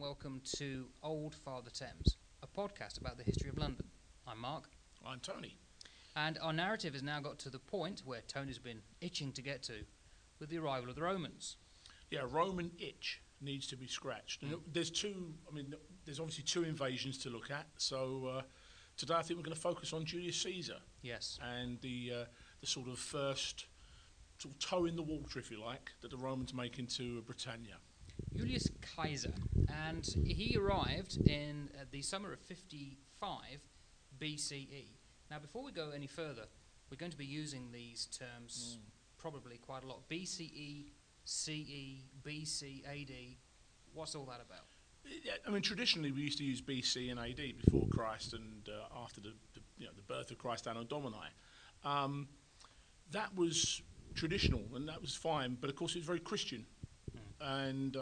welcome to Old Father Thames, a podcast about the history of London. I'm Mark. I'm Tony. And our narrative has now got to the point where Tony's been itching to get to with the arrival of the Romans. Yeah, Roman itch needs to be scratched. And there's obviously two invasions to look at. So today I think we're going to focus on Julius Caesar. Yes. And the sort of first sort of toe in the water, if you like, that the Romans make into Britannia. Julius Caesar, and he arrived in the summer of 55 BCE. Now, before we go any further, we're going to be using these terms probably quite a lot. BCE, CE, BC, AD. What's all that about? Yeah, I mean, traditionally we used to use BC and AD before Christ and after the birth of Christ Anno Domini. That was traditional and that was fine, but of course it was very Christian. And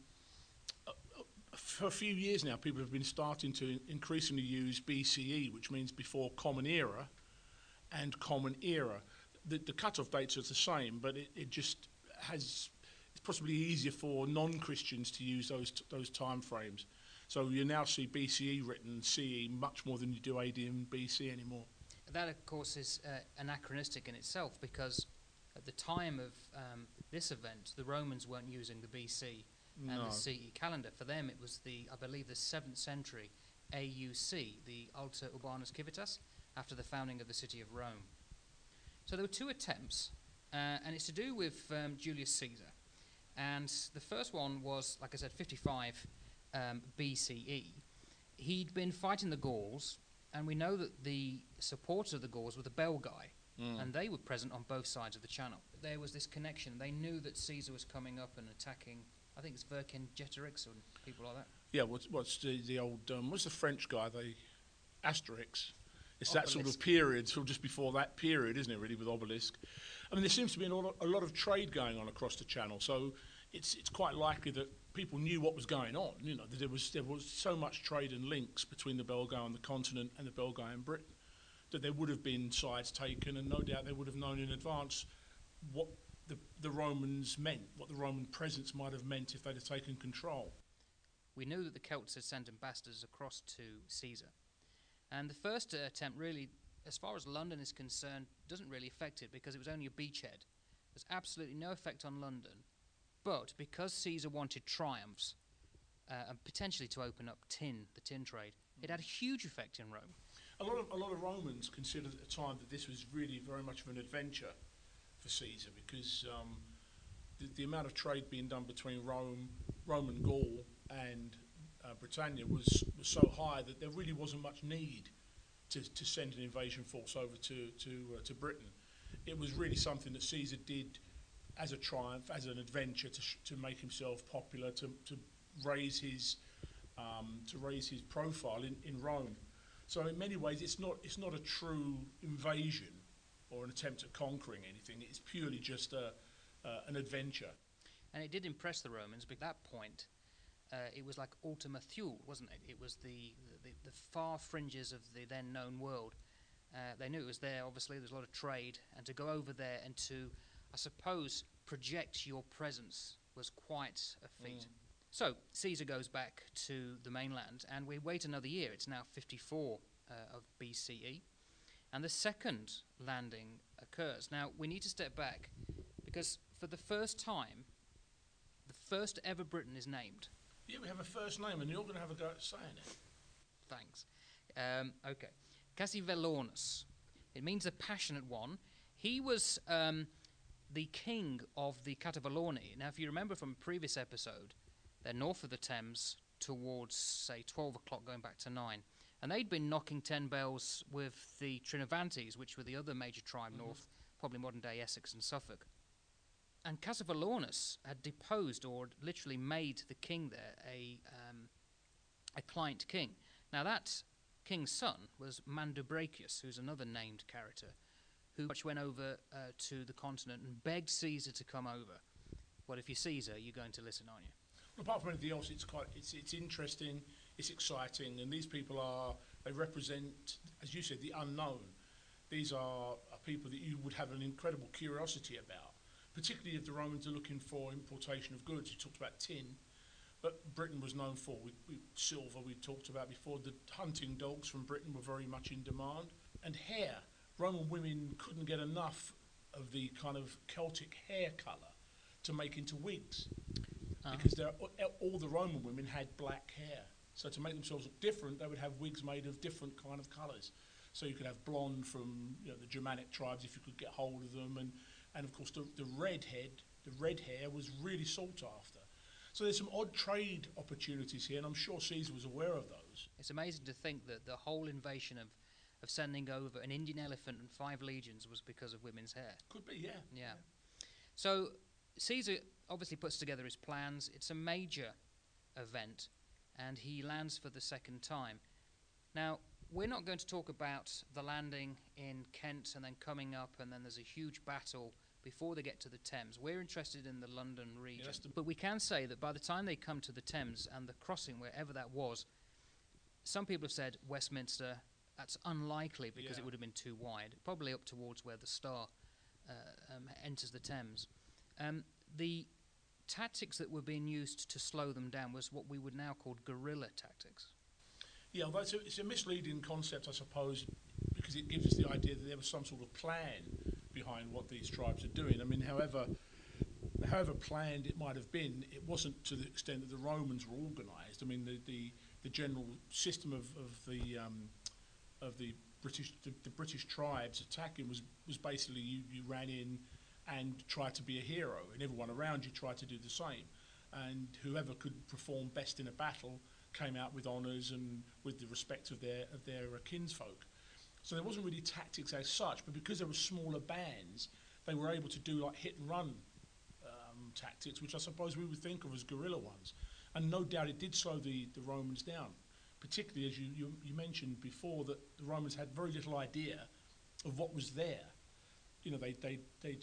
for a few years now, people have been starting to increasingly use BCE, which means before Common Era, and Common Era. The cut-off dates are the same, but it just has... It's possibly easier for non-Christians to use those time frames. So you now see BCE written CE much more than you do AD and BC anymore. That, of course, is anachronistic in itself, because at the time of this event, the Romans weren't using the BC and the CE calendar. For them, it was the 7th century AUC, the Alter Urbanus Civitas, after the founding of the city of Rome. So there were two attempts, and it's to do with Julius Caesar. And the first one was, like I said, 55 BCE. He'd been fighting the Gauls, and we know that the supporters of the Gauls were the Belgae, and they were present on both sides of the channel. There was this connection. They knew that Caesar was coming up and attacking, I think it's Vercingetorix or people like that. Yeah, what's the old, what's the French guy, Asterix? It's Obelisk. That sort of period, sort of just before that period, isn't it, really, with Obelisk? I mean, there seems to be a lot of trade going on across the channel, so it's quite likely that people knew what was going on, that there was so much trade and links between the Belgae on the continent and the Belgae in Britain, that there would have been sides taken, and no doubt they would have known in advance what the Romans meant, what the Roman presence might have meant if they'd have taken control. We knew that the Celts had sent ambassadors across to Caesar. And the first attempt really, as far as London is concerned, doesn't really affect it because it was only a beachhead. There's absolutely no effect on London. But because Caesar wanted triumphs and potentially to open up the tin trade, it had a huge effect in Rome. A lot of Romans considered at the time that this was really very much of an adventure for Caesar, because the amount of trade being done between Roman Gaul and Britannia was so high that there really wasn't much need to send an invasion force over to Britain. It was really something that Caesar did as a triumph, as an adventure, to make himself popular, to raise his profile in Rome. So in many ways, it's not a true invasion or an attempt at conquering anything. It's purely just an adventure. And it did impress the Romans, but at that point, it was like Ultima Thule, wasn't it? It was the far fringes of the then known world. They knew it was there. Obviously, there's a lot of trade, and to go over there and to, I suppose, project your presence was quite a feat. So Caesar goes back to the mainland, and we wait another year. It's now 54 of BCE, and the second landing occurs. Now, we need to step back, because for the first time, the first ever Briton is named. Yeah, we have a first name, and you're going to have a go at saying it. Thanks. Okay. Cassivellaunus. It means a passionate one. He was the king of the Cativellauni. Now, if you remember from a previous episode, they're north of the Thames towards, say, 12 o'clock, going back to 9. And they'd been knocking 10 bells with the Trinovantes, which were the other major tribe north, probably modern-day Essex and Suffolk. And Cassivellaunus had deposed, or literally made the king there a client king. Now that king's son was Mandubracius, who's another named character, who much went over to the continent and begged Caesar to come over. Well, if you're Caesar, you're going to listen, aren't you? Well, apart from anything else, it's interesting, it's exciting, and these people they represent, as you said, the unknown. These are people that you would have an incredible curiosity about, particularly if the Romans are looking for importation of goods. You talked about tin, But Britain was known for silver. We talked about before. The hunting dogs from Britain were very much in demand, and hair. Roman women couldn't get enough of the kind of Celtic hair colour to make into wigs, because all the Roman women had black hair. So to make themselves look different, they would have wigs made of different kind of colours. So you could have blonde from the Germanic tribes if you could get hold of them, and of course the red hair was really sought after. So there's some odd trade opportunities here, and I'm sure Caesar was aware of those. It's amazing to think that the whole invasion of sending over an Indian elephant and 5 legions was because of women's hair. Could be, yeah. Yeah. So Caesar obviously puts together his plans. It's a major event, and he lands for the second time. Now, we're not going to talk about the landing in Kent and then coming up, and then there's a huge battle before they get to the Thames. We're interested in the London region. But we can say that by the time they come to the Thames and the crossing, wherever that was, some people have said Westminster. That's unlikely because it would have been too wide, probably up towards where the Star enters the Thames. The tactics that were being used to slow them down was what we would now call guerrilla tactics. Yeah, although it's a misleading concept, I suppose, because it gives us the idea that there was some sort of plan behind what these tribes are doing. I mean, however planned it might have been, it wasn't to the extent that the Romans were organised. I mean, the general system of the British tribes attacking was basically you ran in and tried to be a hero, and everyone around you tried to do the same, and whoever could perform best in a battle came out with honours and with the respect of their kinsfolk. So there wasn't really tactics as such, but because there were smaller bands, they were able to do like hit and run tactics, which I suppose we would think of as guerrilla ones, and no doubt it did slow the Romans down. Particularly as you mentioned before, that the Romans had very little idea of what was there. They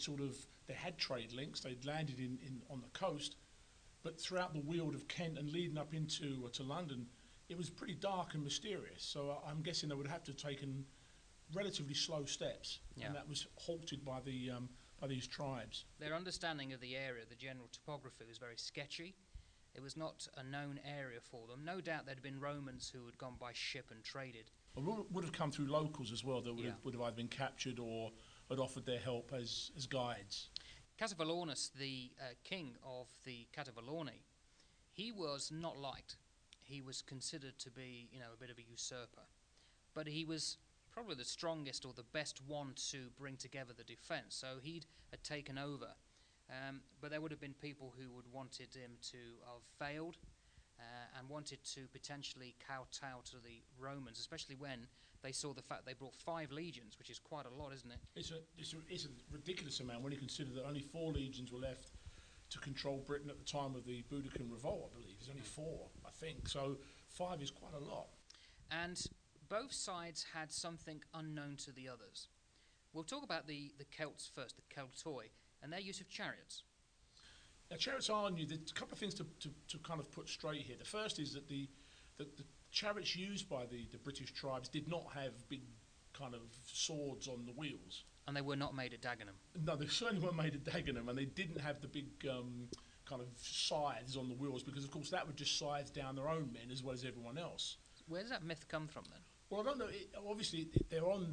had trade links. They'd landed on the coast, but throughout the Weald of Kent and leading up into to London, it was pretty dark and mysterious. So I'm guessing they would have to have taken relatively slow steps, and that was halted by these tribes. Their understanding of the area, the general topography, was very sketchy. It was not a known area for them. No doubt there'd been Romans who had gone by ship and traded. Well, would have come through locals as well that would have either been captured or had offered their help as guides. Cassivellaunus, the king of the Cativellauni, he was not liked. He was considered to be, a bit of a usurper. But he was probably the strongest or the best one to bring together the defence. So he had taken over. But there would have been people who would wanted him to have failed and wanted to potentially kowtow to the Romans, especially when they saw the fact they brought 5 legions, which is quite a lot, isn't it? It's a ridiculous amount when you consider that only 4 legions were left to control Britain at the time of the Boudiccan revolt, I believe. There's only 4, I think. So 5 is quite a lot. And both sides had something unknown to the others. We'll talk about the Celts first, the Celtoi, and their use of chariots. Now, chariots are new. There's a couple of things to kind of put straight here. The first is that the chariots used by the British tribes did not have big kind of swords on the wheels. And they were not made at Dagenham. No, they certainly weren't made at Dagenham, and they didn't have the big kind of scythes on the wheels, because, of course, that would just scythe down their own men as well as everyone else. Where does that myth come from, then? Well, I don't know. Obviously, they're on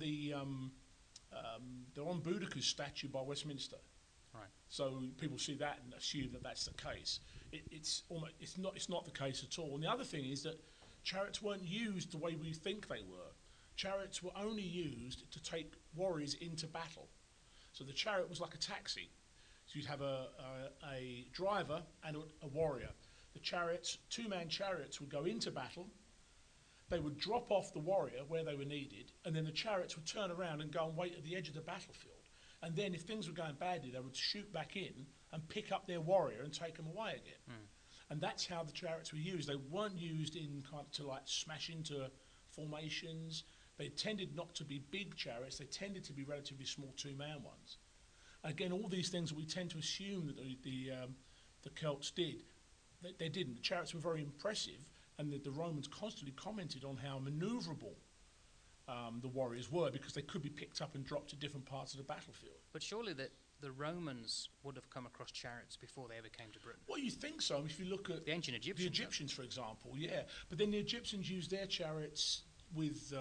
Boudicca's statue by Westminster. Right. So people see that and assume that that's the case. It's not the case at all. And the other thing is that chariots weren't used the way we think they were. Chariots were only used to take warriors into battle. So the chariot was like a taxi. So you'd have a driver and a warrior. The chariots, 2-man chariots, would go into battle. They would drop off the warrior where they were needed, and then the chariots would turn around and go and wait at the edge of the battlefield. And then if things were going badly, they would shoot back in and pick up their warrior and take them away again. And that's how the chariots were used. They weren't used in kind of to like smash into formations. They tended not to be big chariots. They tended to be relatively small 2-man ones. Again, all these things that we tend to assume that the Celts did, they didn't. The chariots were very impressive, and the Romans constantly commented on how manoeuvrable the warriors were, because they could be picked up and dropped to different parts of the battlefield. But surely that the Romans would have come across chariots before they ever came to Britain. Well, you think so. If you look at The ancient Egyptians. the Egyptians, for example, yeah. But then the Egyptians used their chariots with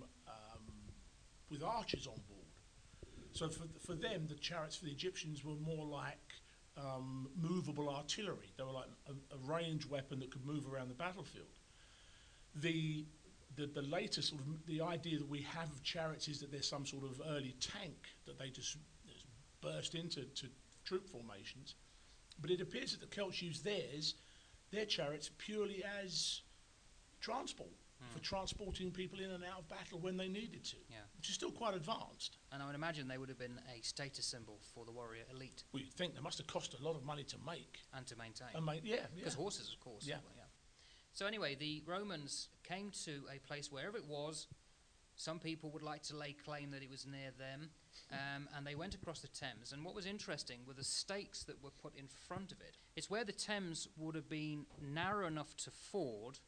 archers on board. So for them, the chariots for the Egyptians were more like movable artillery. They were like a ranged weapon that could move around the battlefield. The latest sort of the idea that we have of chariots is that there's some sort of early tank that they just burst into troop formations. But it appears that the Celts used their chariots purely as transport, for transporting people in and out of battle when they needed to, which is still quite advanced. And I would imagine they would have been a status symbol for the warrior elite. Well, you'd think they must have cost a lot of money to make. And to maintain. Because horses, of course. Yeah. So anyway, the Romans came to a place, wherever it was. Some people would like to lay claim that it was near them, and they went across the Thames. And what was interesting were the stakes that were put in front of it. It's where the Thames would have been narrow enough to ford,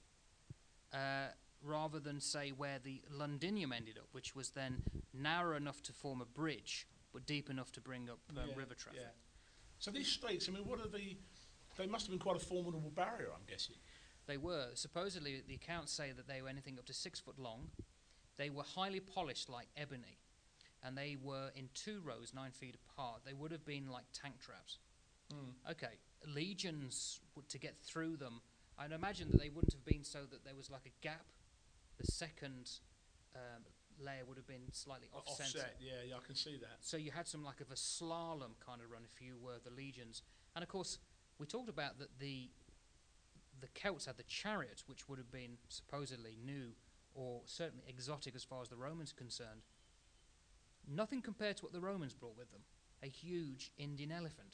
rather than, say, where the Londinium ended up, which was then narrow enough to form a bridge, but deep enough to bring up river traffic. Yeah. So these stakes, I mean, they must have been quite a formidable barrier, I'm guessing. They were. Supposedly, the accounts say that they were anything up to 6 foot long. They were highly polished like ebony, and they were in 2 rows, 9 feet apart. They would have been like tank traps. Okay, legions, to get through them, I'd imagine that they wouldn't have been so that there was like a gap. The second layer would have been slightly off-center. Offset, yeah, I can see that. So you had some like of a slalom kind of run if you were the legions. And of course, we talked about that the Celts had the chariot, which would have been supposedly new or certainly exotic as far as the Romans are concerned. Nothing compared to what the Romans brought with them. A huge Indian elephant.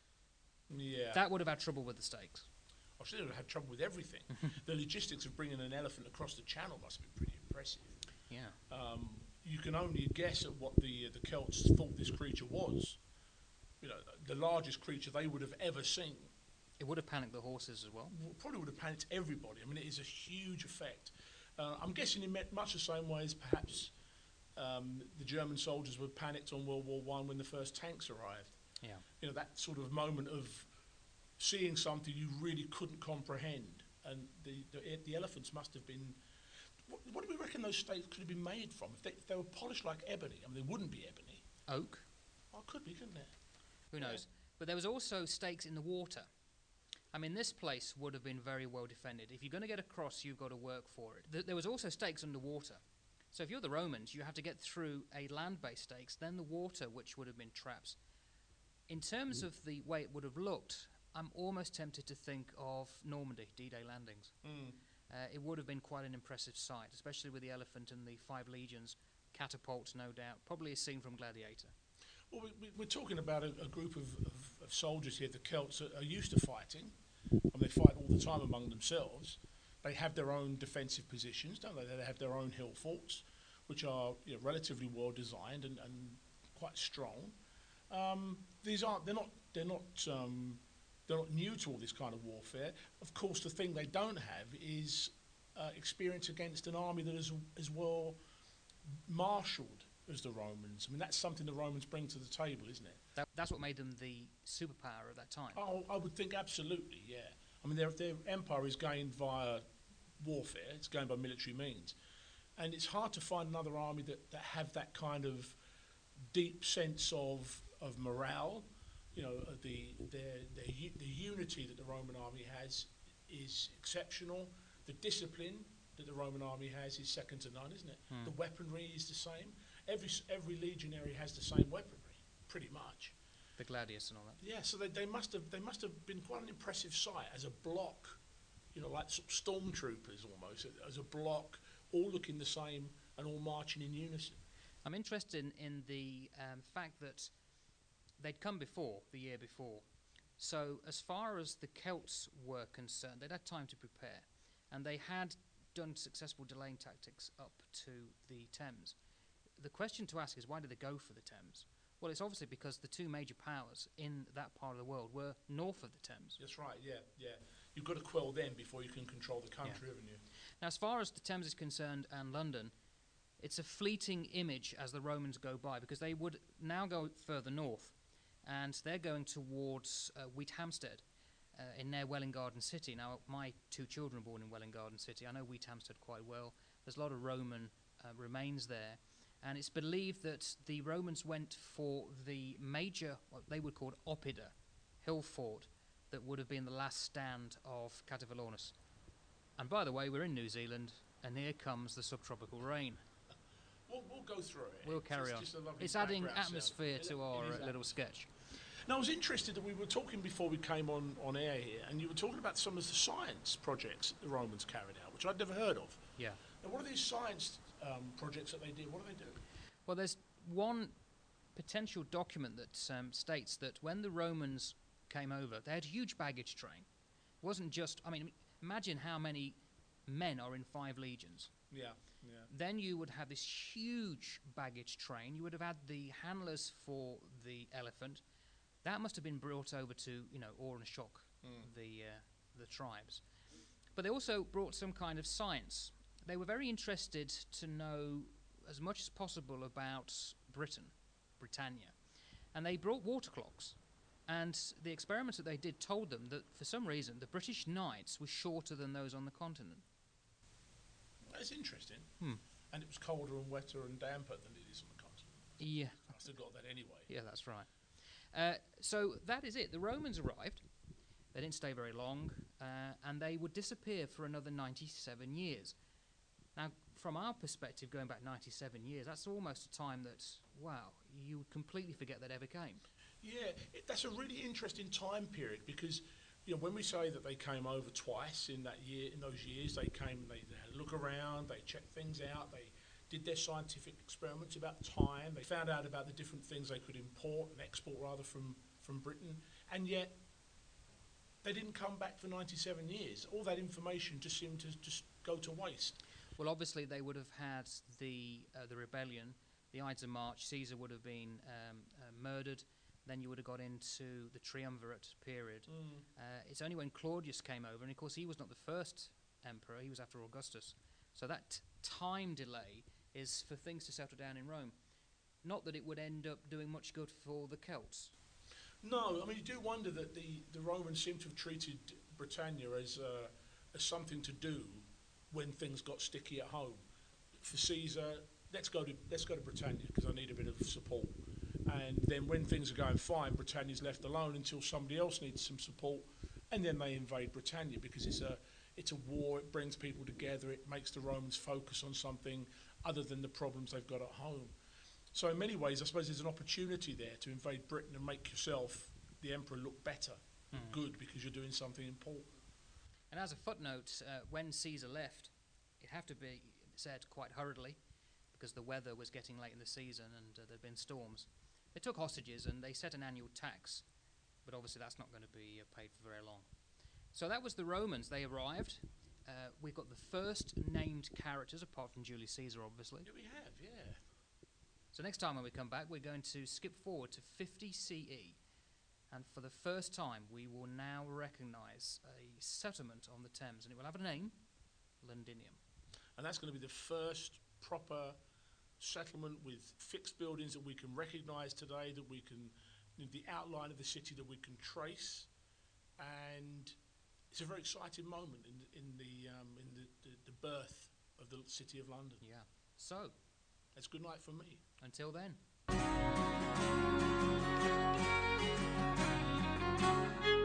Yeah. That would have had trouble with the stakes. I should have had trouble with everything. The logistics of bringing an elephant across the channel must have been pretty impressive. Yeah. You can only guess at what the Celts thought this creature was. You know, the largest creature they would have ever seen. It would have panicked the horses as well. Probably would have panicked everybody. I mean, it is a huge effect. I'm guessing in much the same way as perhaps the German soldiers were panicked on World War I when the first tanks arrived. Yeah. You know, that sort of moment of seeing something you really couldn't comprehend. And the elephants must have been... What do we reckon those stakes could have been made from? If they were polished like ebony, I mean, they wouldn't be ebony. Oak? Oh, it could be, couldn't it? Who knows? But there was also stakes in the water. I mean, this place would have been very well defended. If you're going to get across, you've got to work for it. There was also stakes underwater. So if you're the Romans, you have to get through a land-based stakes, then the water, which would have been traps. In terms of the way it would have looked, I'm almost tempted to think of Normandy, D-Day landings. It would have been quite an impressive sight, especially with the elephant and the 5 legions, catapults, no doubt, probably a scene from Gladiator. Well, we're talking about a group of soldiers here. The Celts are used to fighting, and they fight all the time among themselves. They have their own defensive positions, don't they? They have their own hill forts, which are relatively well designed and quite strong. They're not new to all this kind of warfare. Of course, the thing they don't have is experience against an army that is as well marshalled as the Romans. I mean, that's something the Romans bring to the table, isn't it? That's what made them the superpower at that time. Oh, I would think absolutely, yeah. I mean, their empire is gained via warfare. It's gained by military means. And it's hard to find another army that have that kind of deep sense of morale. You know, the unity that the Roman army has is exceptional. The discipline that the Roman army has is second to none, isn't it? The weaponry is the same. Every legionary has the same weaponry, pretty much. The gladius and all that. Yeah, so they must have been quite an impressive sight as a block, like sort of stormtroopers almost, as a block, all looking the same and all marching in unison. I'm interested in the fact that they'd come before, the year before. So as far as the Celts were concerned, they'd had time to prepare, and they had done successful delaying tactics up to the Thames. The question to ask is, why did they go for the Thames? Well, it's obviously because the 2 major powers in that part of the world were north of the Thames. That's right, yeah. You've got to quell them before you can control the country, haven't you? Now, as far as the Thames is concerned and London, it's a fleeting image as the Romans go by, because they would now go further north, and they're going towards Wheathampstead in near Welwyn Garden City. Now, my 2 children were born in Welwyn Garden City. I know Wheathampstead quite well. There's a lot of Roman remains there, and it's believed that the Romans went for the major, what they would call Oppida, hill fort, that would have been the last stand of Catuvellaunus. And by the way, we're in New Zealand, and here comes the subtropical rain. We'll go through it. We'll carry on. It's adding atmosphere to our little sketch. Now, I was interested that we were talking before we came on air here, and you were talking about some of the science projects that the Romans carried out, which I'd never heard of. Yeah. Now, what are these science projects that they did? What do they do? Well, there's one potential document that states that when the Romans came over, they had a huge baggage train. It wasn't just, imagine how many men are in 5 legions. Yeah. Then you would have this huge baggage train. You would have had the handlers for the elephant. That must have been brought over to, awe and shock the tribes. But they also brought some kind of science. They were very interested to know as much as possible about Britannia. And they brought water clocks. And the experiments that they did told them that, for some reason, the British nights were shorter than those on the continent. That's interesting. And it was colder and wetter and damper than it is on the continent. Yeah. I still got that anyway. Yeah, that's right. So that is it. The Romans arrived. They didn't stay very long, and they would disappear for another 97 years. Now, from our perspective, going back 97 years, that's almost a time that, wow, you would completely forget that ever came. Yeah, that's a really interesting time period because, when we say that they came over twice in those years, they came and they had a look around, they checked things out, they did their scientific experiments about time, they found out about the different things they could import and export rather from Britain, and yet they didn't come back for 97 years. All that information just seemed to just go to waste. Well, obviously they would have had the rebellion, the Ides of March. Caesar would have been murdered. Then you would have got into the triumvirate period. It's only when Claudius came over, and of course he was not the first emperor, he was after Augustus. So that time delay is for things to settle down in Rome. Not that it would end up doing much good for the Celts. No, you do wonder that the Romans seem to have treated Britannia as something to do when things got sticky at home. For Caesar, let's go to Britannia because I need a bit of support. And then when things are going fine, Britannia's left alone until somebody else needs some support, and then they invade Britannia because it's a war. It brings people together. It makes the Romans focus on something other than the problems they've got at home. So in many ways, I suppose there's an opportunity there to invade Britain and make yourself, the emperor, look better, good, because you're doing something important. And as a footnote, when Caesar left, it had to be said quite hurriedly because the weather was getting late in the season and there'd been storms. They took hostages and they set an annual tax, but obviously that's not going to be paid for very long. So that was the Romans. They arrived. We've got the first named characters, apart from Julius Caesar, obviously. Yeah, we have, yeah. So next time when we come back, we're going to skip forward to 50 CE. And for the first time, we will now recognise a settlement on the Thames, and it will have a name, Londinium. And that's going to be the first proper settlement with fixed buildings that we can recognise today, that we can, the outline of the city that we can trace, and it's a very exciting moment in the birth of the City of London. Yeah. So, that's good night for me. Until then.